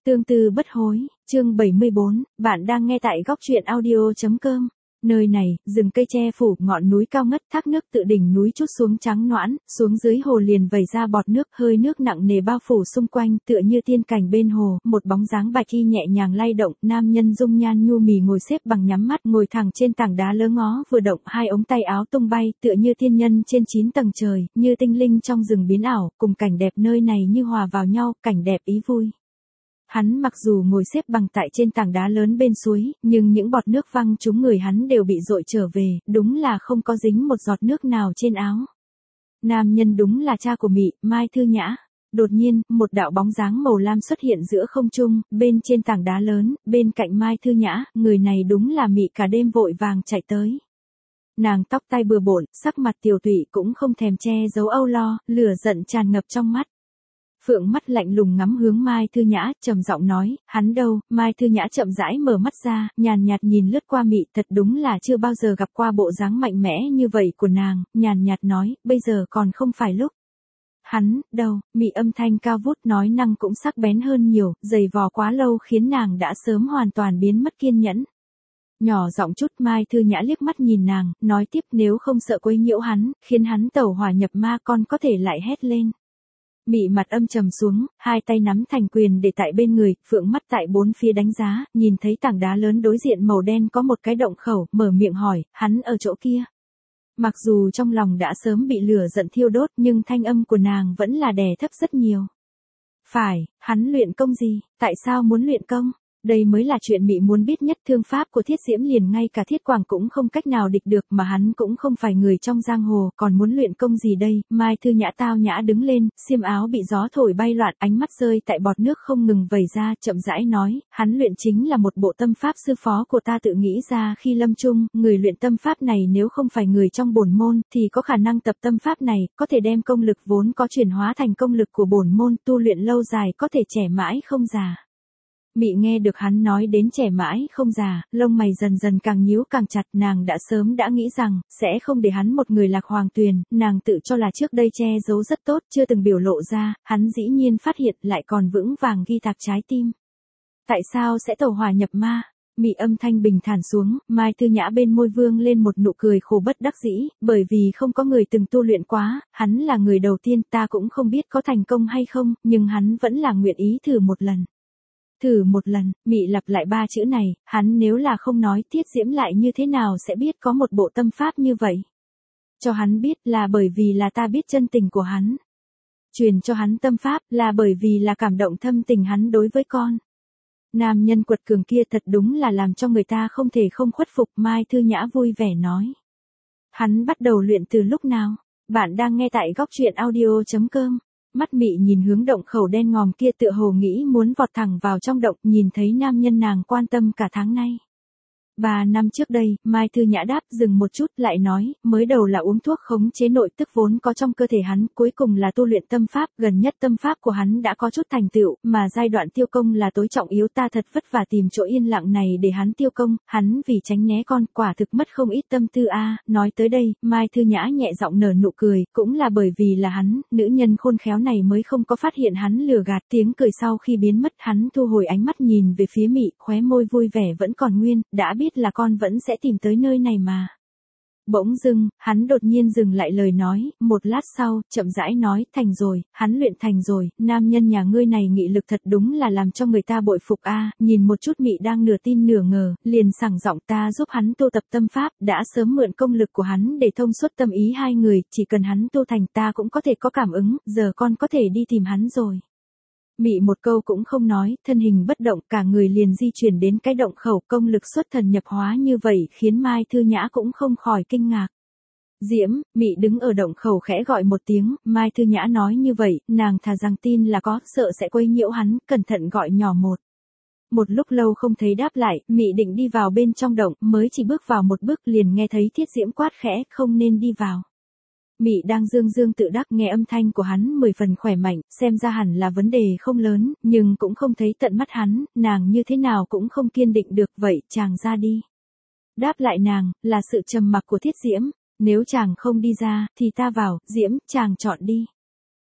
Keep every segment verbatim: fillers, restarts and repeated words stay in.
Tương tư bất hối, chương bảy mươi bốn, bạn đang nghe tại góc truyện audio.com. Nơi này, rừng cây che phủ, ngọn núi cao ngất, thác nước tự đỉnh núi trút xuống trắng noãn, xuống dưới hồ liền vẩy ra bọt nước, hơi nước nặng nề bao phủ xung quanh, tựa như tiên cảnh bên hồ, một bóng dáng bạch y nhẹ nhàng lay động, nam nhân dung nhan nhu mì ngồi xếp bằng nhắm mắt, ngồi thẳng trên tảng đá lớ ngó vừa động, hai ống tay áo tung bay, tựa như tiên nhân trên chín tầng trời, như tinh linh trong rừng biến ảo, cùng cảnh đẹp nơi này như hòa vào nhau, cảnh đẹp ý vui. Hắn mặc dù ngồi xếp bằng tại trên tảng đá lớn bên suối, nhưng những bọt nước văng trúng người hắn đều bị dội trở về, đúng là không có dính một giọt nước nào trên áo. Nam nhân đúng là cha của Mị, Mai Thư Nhã. Đột nhiên, một đạo bóng dáng màu lam xuất hiện giữa không trung, bên trên tảng đá lớn, bên cạnh Mai Thư Nhã, người này đúng là Mị cả đêm vội vàng chạy tới. Nàng tóc tai bừa bộn, sắc mặt tiều tụy cũng không thèm che giấu âu lo, lửa giận tràn ngập trong mắt. Phượng mắt lạnh lùng ngắm hướng Mai Thư Nhã, trầm giọng nói, hắn đâu? Mai Thư Nhã chậm rãi mở mắt ra, nhàn nhạt nhìn lướt qua Mị, thật đúng là chưa bao giờ gặp qua bộ dáng mạnh mẽ như vậy của nàng, nhàn nhạt nói, bây giờ còn không phải lúc. Hắn, đâu? Mị âm thanh cao vút nói năng cũng sắc bén hơn nhiều, giày vò quá lâu khiến nàng đã sớm hoàn toàn biến mất kiên nhẫn. Nhỏ giọng chút, Mai Thư Nhã liếc mắt nhìn nàng, nói tiếp, nếu không sợ quấy nhiễu hắn, khiến hắn tẩu hỏa nhập ma, con có thể lại hét lên. Mị mặt âm trầm xuống, hai tay nắm thành quyền để tại bên người, phượng mắt tại bốn phía đánh giá, nhìn thấy tảng đá lớn đối diện màu đen có một cái động khẩu, mở miệng hỏi, hắn ở chỗ kia. Mặc dù trong lòng đã sớm bị lửa giận thiêu đốt, nhưng thanh âm của nàng vẫn là đè thấp rất nhiều. Phải, hắn luyện công gì, tại sao muốn luyện công? Đây mới là chuyện Mị muốn biết nhất. Thương pháp của Thiết Diễm liền ngay cả Thiết Quảng cũng không cách nào địch được, mà hắn cũng không phải người trong giang hồ, còn muốn luyện công gì đây? Mai Thư Nhã tao nhã đứng lên, xiêm áo bị gió thổi bay loạn, ánh mắt rơi tại bọt nước không ngừng vẩy ra, chậm rãi nói, hắn luyện chính là một bộ tâm pháp sư phó của ta tự nghĩ ra khi lâm chung, người luyện tâm pháp này nếu không phải người trong bổn môn, thì có khả năng tập tâm pháp này, có thể đem công lực vốn có chuyển hóa thành công lực của bổn môn, tu luyện lâu dài có thể trẻ mãi không già. Mị nghe được hắn nói đến trẻ mãi không già, lông mày dần dần càng nhíu càng chặt, nàng đã sớm đã nghĩ rằng, sẽ không để hắn một người lạc hoàng tuyền, nàng tự cho là trước đây che giấu rất tốt, chưa từng biểu lộ ra, hắn dĩ nhiên phát hiện lại còn vững vàng ghi tạc trái tim. Tại sao sẽ tẩu hỏa nhập ma? Mị âm thanh bình thản xuống, Mai Thư Nhã bên môi vương lên một nụ cười khổ bất đắc dĩ, bởi vì không có người từng tu luyện quá, hắn là người đầu tiên, ta cũng không biết có thành công hay không, nhưng hắn vẫn là nguyện ý thử một lần. Thử một lần, Mị lặp lại ba chữ này, hắn nếu là không nói, Thiết Diễm lại như thế nào sẽ biết có một bộ tâm pháp như vậy? Cho hắn biết là bởi vì là ta biết chân tình của hắn. Truyền cho hắn tâm pháp là bởi vì là cảm động thâm tình hắn đối với con. Nam nhân quật cường kia thật đúng là làm cho người ta không thể không khuất phục, Mai Thư Nhã vui vẻ nói. Hắn bắt đầu luyện từ lúc nào? Bạn đang nghe tại góc truyện audio.com. Mắt Mị nhìn hướng động khẩu đen ngòm kia, tựa hồ nghĩ muốn vọt thẳng vào trong động, nhìn thấy nam nhân nàng quan tâm cả tháng nay. Ba năm trước đây, Mai Thư Nhã đáp, dừng một chút, lại nói, mới đầu là uống thuốc khống chế nội tức vốn có trong cơ thể hắn, cuối cùng là tu luyện tâm pháp, gần nhất tâm pháp của hắn đã có chút thành tựu, mà giai đoạn tiêu công là tối trọng yếu, ta thật vất vả tìm chỗ yên lặng này để hắn tiêu công, hắn vì tránh né con, quả thực mất không ít tâm tư a. Nói tới đây, Mai Thư Nhã nhẹ giọng nở nụ cười, cũng là bởi vì là hắn, nữ nhân khôn khéo này mới không có phát hiện hắn lừa gạt. Tiếng cười sau khi biến mất, hắn thu hồi ánh mắt nhìn về phía Mị, khóe môi vui vẻ vẫn còn nguyên, đã biết là con vẫn sẽ tìm tới nơi này mà. Bỗng dưng, hắn đột nhiên dừng lại lời nói, một lát sau, chậm rãi nói, thành rồi, hắn luyện thành rồi, nam nhân nhà ngươi này nghị lực thật đúng là làm cho người ta bội phục a. Nhìn một chút Mị đang nửa tin nửa ngờ, liền sảng giọng, ta giúp hắn tu tập tâm pháp, đã sớm mượn công lực của hắn để thông suốt tâm ý hai người, chỉ cần hắn tu thành ta cũng có thể có cảm ứng, giờ con có thể đi tìm hắn rồi. Mị một câu cũng không nói, thân hình bất động, cả người liền di chuyển đến cái động khẩu, công lực xuất thần nhập hóa như vậy khiến Mai Thư Nhã cũng không khỏi kinh ngạc. Diễm, Mị đứng ở động khẩu khẽ gọi một tiếng, Mai Thư Nhã nói như vậy, nàng thà rằng tin là có, sợ sẽ quấy nhiễu hắn, cẩn thận gọi nhỏ một. Một lúc lâu không thấy đáp lại, Mị định đi vào bên trong động, mới chỉ bước vào một bước liền nghe thấy Thiết Diễm quát khẽ, không nên đi vào. Mị đang dương dương tự đắc, nghe âm thanh của hắn mười phần khỏe mạnh, xem ra hẳn là vấn đề không lớn, nhưng cũng không thấy tận mắt hắn, nàng như thế nào cũng không kiên định được, vậy chàng ra đi. Đáp lại nàng, là sự trầm mặc của Thiết Diễm, nếu chàng không đi ra, thì ta vào, Diễm, chàng chọn đi.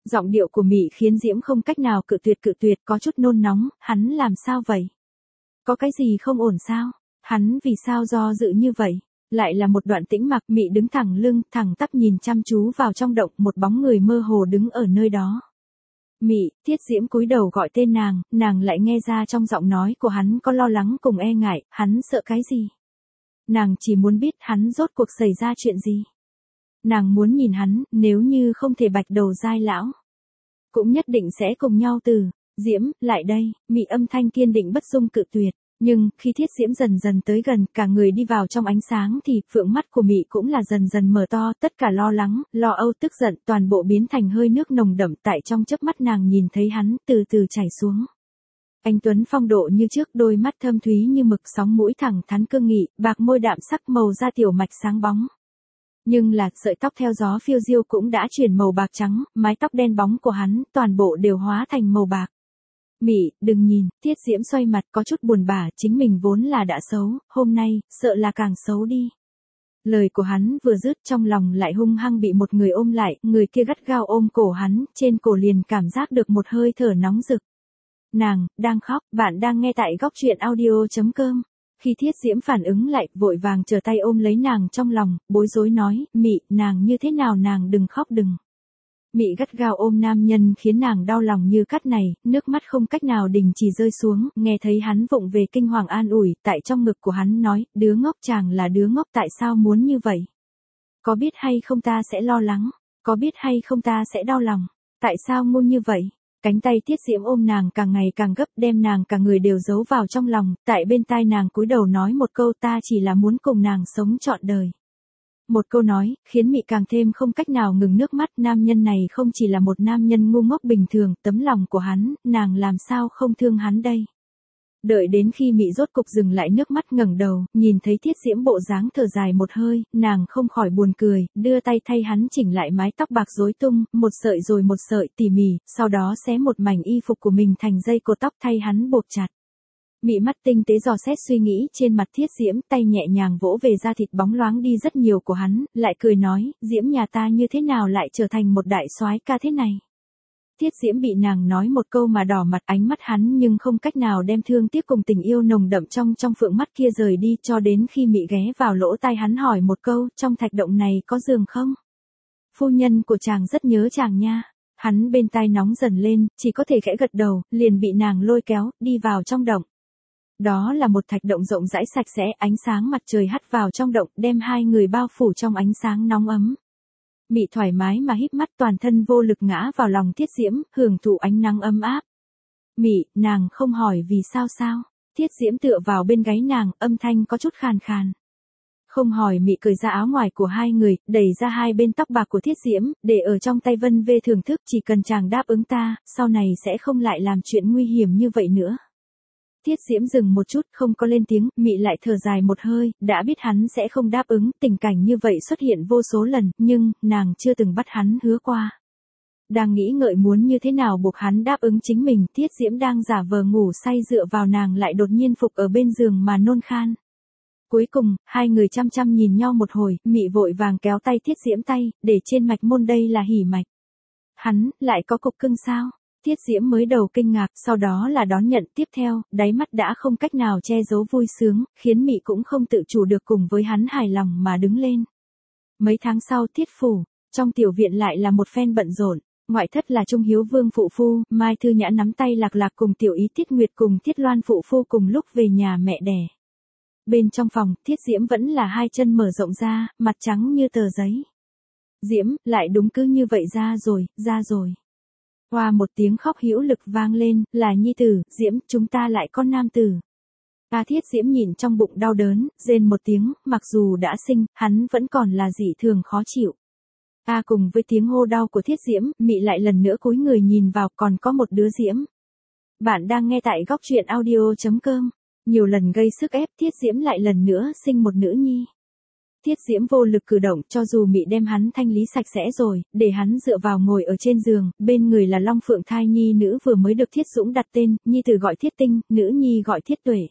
Giọng điệu của Mị khiến Diễm không cách nào cự tuyệt cự tuyệt, có chút nôn nóng, hắn làm sao vậy? Có cái gì không ổn sao? Hắn vì sao do dự như vậy? Lại là một đoạn tĩnh mặc, Mị đứng thẳng lưng, thẳng tắp nhìn chăm chú vào trong động, một bóng người mơ hồ đứng ở nơi đó. Mị, Thiết Diễm cúi đầu gọi tên nàng, nàng lại nghe ra trong giọng nói của hắn có lo lắng cùng e ngại, hắn sợ cái gì? Nàng chỉ muốn biết hắn rốt cuộc xảy ra chuyện gì. Nàng muốn nhìn hắn, nếu như không thể bạch đầu dai lão, cũng nhất định sẽ cùng nhau từ. Diễm, lại đây, Mị âm thanh kiên định bất dung cự tuyệt. Nhưng, khi Thiết Diễm dần dần tới gần, cả người đi vào trong ánh sáng thì, phượng mắt của Mị cũng là dần dần mở to, tất cả lo lắng, lo âu tức giận, toàn bộ biến thành hơi nước nồng đậm, tại trong chớp mắt nàng nhìn thấy hắn, từ từ chảy xuống. Anh tuấn phong độ như trước, đôi mắt thâm thúy như mực, sóng mũi thẳng thắn cương nghị, bạc môi đạm sắc, màu da tiểu mạch sáng bóng. Nhưng là, sợi tóc theo gió phiêu diêu cũng đã chuyển màu bạc trắng, mái tóc đen bóng của hắn, toàn bộ đều hóa thành màu bạc. Mị, đừng nhìn, Thiết Diễm xoay mặt có chút buồn bã, chính mình vốn là đã xấu, hôm nay, sợ là càng xấu đi. Lời của hắn vừa dứt, trong lòng lại hung hăng bị một người ôm lại, người kia gắt gao ôm cổ hắn, trên cổ liền cảm giác được một hơi thở nóng rực. Nàng, đang khóc, bạn đang nghe tại góc truyện audio chấm com. Khi Thiết Diễm phản ứng lại, vội vàng trở tay ôm lấy nàng trong lòng, bối rối nói, Mị, nàng như thế nào, nàng đừng khóc đừng. Mị gắt gao ôm nam nhân khiến nàng đau lòng như cắt này, nước mắt không cách nào đình chỉ rơi xuống, nghe thấy hắn vụng về kinh hoàng an ủi, tại trong ngực của hắn nói, đứa ngốc, chàng là đứa ngốc, tại sao muốn như vậy? Có biết hay không ta sẽ lo lắng, có biết hay không ta sẽ đau lòng, tại sao ngu như vậy? Cánh tay Thiết Diễm ôm nàng càng ngày càng gấp, đem nàng cả người đều giấu vào trong lòng, tại bên tai nàng cúi đầu nói một câu, ta chỉ là muốn cùng nàng sống trọn đời. Một câu nói, khiến Mị càng thêm không cách nào ngừng nước mắt, nam nhân này không chỉ là một nam nhân ngu ngốc bình thường, tấm lòng của hắn, nàng làm sao không thương hắn đây. Đợi đến khi Mị rốt cục dừng lại nước mắt, ngẩng đầu, nhìn thấy Thiết Diễm bộ dáng thở dài một hơi, nàng không khỏi buồn cười, đưa tay thay hắn chỉnh lại mái tóc bạc rối tung, một sợi rồi một sợi tỉ mỉ, sau đó xé một mảnh y phục của mình thành dây cột tóc thay hắn buộc chặt. Mị mắt tinh tế dò xét suy nghĩ trên mặt Thiết Diễm, tay nhẹ nhàng vỗ về da thịt bóng loáng đi rất nhiều của hắn, lại cười nói, Diễm nhà ta như thế nào lại trở thành một đại soái ca thế này. Thiết Diễm bị nàng nói một câu mà đỏ mặt, ánh mắt hắn nhưng không cách nào đem thương tiếc cùng tình yêu nồng đậm trong trong phượng mắt kia rời đi, cho đến khi Mị ghé vào lỗ tai hắn hỏi một câu, trong thạch động này có giường không? Phu nhân của chàng rất nhớ chàng nha. Hắn bên tai nóng dần lên, chỉ có thể khẽ gật đầu, liền bị nàng lôi kéo, đi vào trong động. Đó là một thạch động rộng rãi sạch sẽ, ánh sáng mặt trời hắt vào trong động, đem hai người bao phủ trong ánh sáng nóng ấm. Mị thoải mái mà híp mắt, toàn thân vô lực ngã vào lòng Thiết Diễm, hưởng thụ ánh nắng ấm áp. Mị, nàng không hỏi vì sao sao? Thiết Diễm tựa vào bên gáy nàng, âm thanh có chút khàn khàn. Không hỏi. Mị cởi ra áo ngoài của hai người, đẩy ra hai bên tóc bạc của Thiết Diễm, để ở trong tay vân vê thưởng thức, chỉ cần chàng đáp ứng ta, sau này sẽ không lại làm chuyện nguy hiểm như vậy nữa. Thiết Diễm dừng một chút, không có lên tiếng, Mị lại thở dài một hơi, đã biết hắn sẽ không đáp ứng, tình cảnh như vậy xuất hiện vô số lần, nhưng, nàng chưa từng bắt hắn hứa qua. Đang nghĩ ngợi muốn như thế nào buộc hắn đáp ứng chính mình, Thiết Diễm đang giả vờ ngủ say dựa vào nàng lại đột nhiên phục ở bên giường mà nôn khan. Cuối cùng, hai người chăm chăm nhìn nhau một hồi, Mị vội vàng kéo tay Thiết Diễm tay, để trên mạch môn đây là hỉ mạch. Hắn, lại có cục cưng sao? Thiết Diễm mới đầu kinh ngạc, sau đó là đón nhận, tiếp theo, đáy mắt đã không cách nào che giấu vui sướng, khiến Mị cũng không tự chủ được cùng với hắn hài lòng mà đứng lên. Mấy tháng sau, Thiết phủ, trong tiểu viện lại là một phen bận rộn, ngoại thất là Trung Hiếu Vương phụ phu, Mai Thư Nhã nắm tay Lạc Lạc cùng tiểu ý Tiết Nguyệt cùng Tiết Loan phụ phu cùng lúc về nhà mẹ đẻ. Bên trong phòng, Thiết Diễm vẫn là hai chân mở rộng ra, mặt trắng như tờ giấy. Diễm, lại đúng cứ như vậy ra rồi, ra rồi. Hoa một tiếng khóc hữu lực vang lên, là nhi tử, Diễm, chúng ta lại con nam tử. A Thiết Diễm nhìn trong bụng đau đớn, rên một tiếng, mặc dù đã sinh, hắn vẫn còn là dị thường khó chịu. A cùng với tiếng hô đau của Thiết Diễm, Mị lại lần nữa cúi người nhìn vào, còn có một đứa Diễm. Bạn đang nghe tại góc truyện audio chấm com. Nhiều lần gây sức ép, Thiết Diễm lại lần nữa sinh một nữ nhi. Thiết Diễm vô lực cử động, cho dù Mị đem hắn thanh lý sạch sẽ rồi, để hắn dựa vào ngồi ở trên giường, bên người là Long Phượng thai nhi nữ vừa mới được Thiết Dũng đặt tên, nhi tử gọi Thiết Tinh, nữ nhi gọi Thiết Tuệ.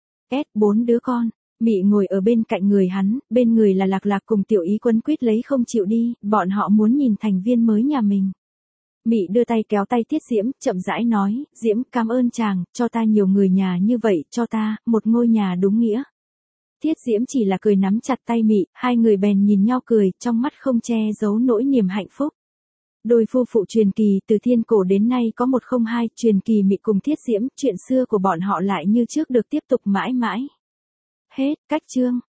S bốn đứa con. Mị ngồi ở bên cạnh người hắn, bên người là Lạc Lạc cùng tiểu ý quấn quýt lấy không chịu đi, bọn họ muốn nhìn thành viên mới nhà mình. Mị đưa tay kéo tay Tiết Diễm, chậm rãi nói, Diễm, cảm ơn chàng, cho ta nhiều người nhà như vậy, cho ta, một ngôi nhà đúng nghĩa. Tiết Diễm chỉ là cười nắm chặt tay Mị, hai người bèn nhìn nhau cười, trong mắt không che giấu nỗi niềm hạnh phúc. Đôi phu phụ truyền kỳ từ thiên cổ đến nay có một không hai, truyền kỳ Mị cùng Tiết Diễm, chuyện xưa của bọn họ lại như trước được tiếp tục mãi mãi. Hết, cách chương.